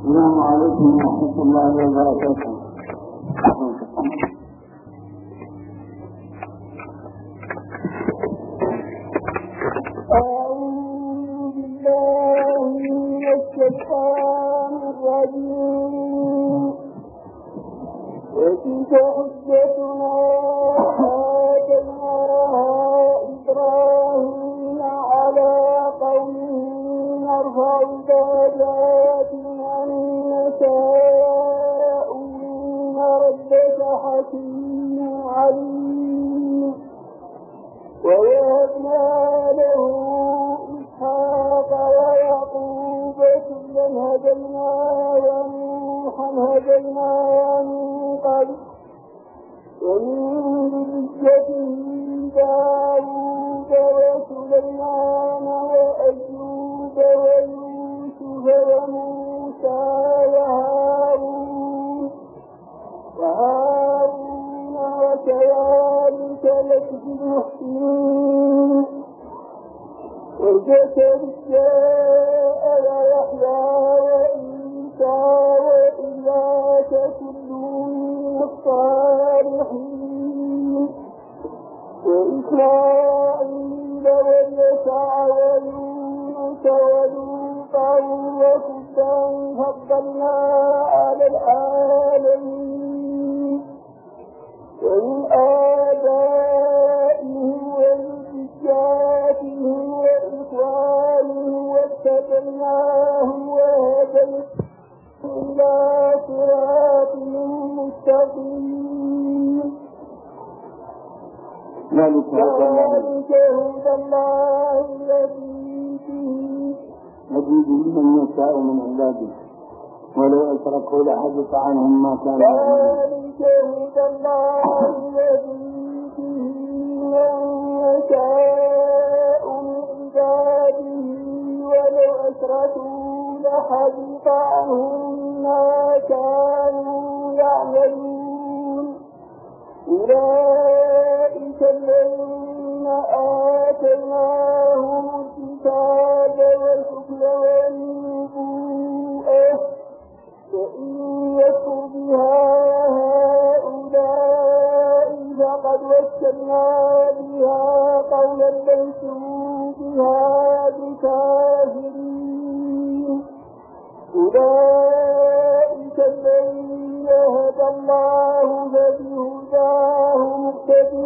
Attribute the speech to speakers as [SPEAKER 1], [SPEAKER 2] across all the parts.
[SPEAKER 1] السلام عليكم ورحمة الله وبركاته. أعوذ بالله من الشيطان الرجيم. وتلك حجتنا آتيناها إبراهيم على قومه نرفع درجات من نشاء إن ربك حكيم عليم. ووهبنا له إسحاق ويعقوب كلا هدينا ونوحا هدينا من قبل ومن ذريته داود وسليمان وأيوب ويوسف وموسى وهارون وكذلك نجزي المحسنين. وزكريا ويحيى وعيسى وإياس كل من الصالحين. وإسماعيل واليسع ويونس ولوطا وكلا فضلنا على العالمين. ومن آبائهم وذرياتهم وإخوانهم واتبعناهم وهديناهم إلى صراط مستقيم. ذلك هدى الله الذي به من يشاء من عباده ولو أشركوا لحبط عنهم ما كانوا يعملون. ذلك هدى الله الذي به من يشاء من عباده ولو أشركوا لحبط عنهم ما كانوا يعملون. أولئك الذين آتيناهم الكتاب والحكم والنبوءة فإن يكفر بها هؤلاء فقد وكلنا بها قولا ليسوا بها بكافرين. أولئك الذين هدى الله فبهداه مقتده.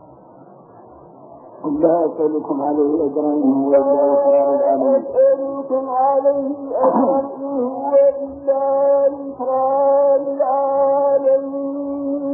[SPEAKER 1] قل لا أسألكم عليه أجرا إن هو إلا ذكر للعالمين.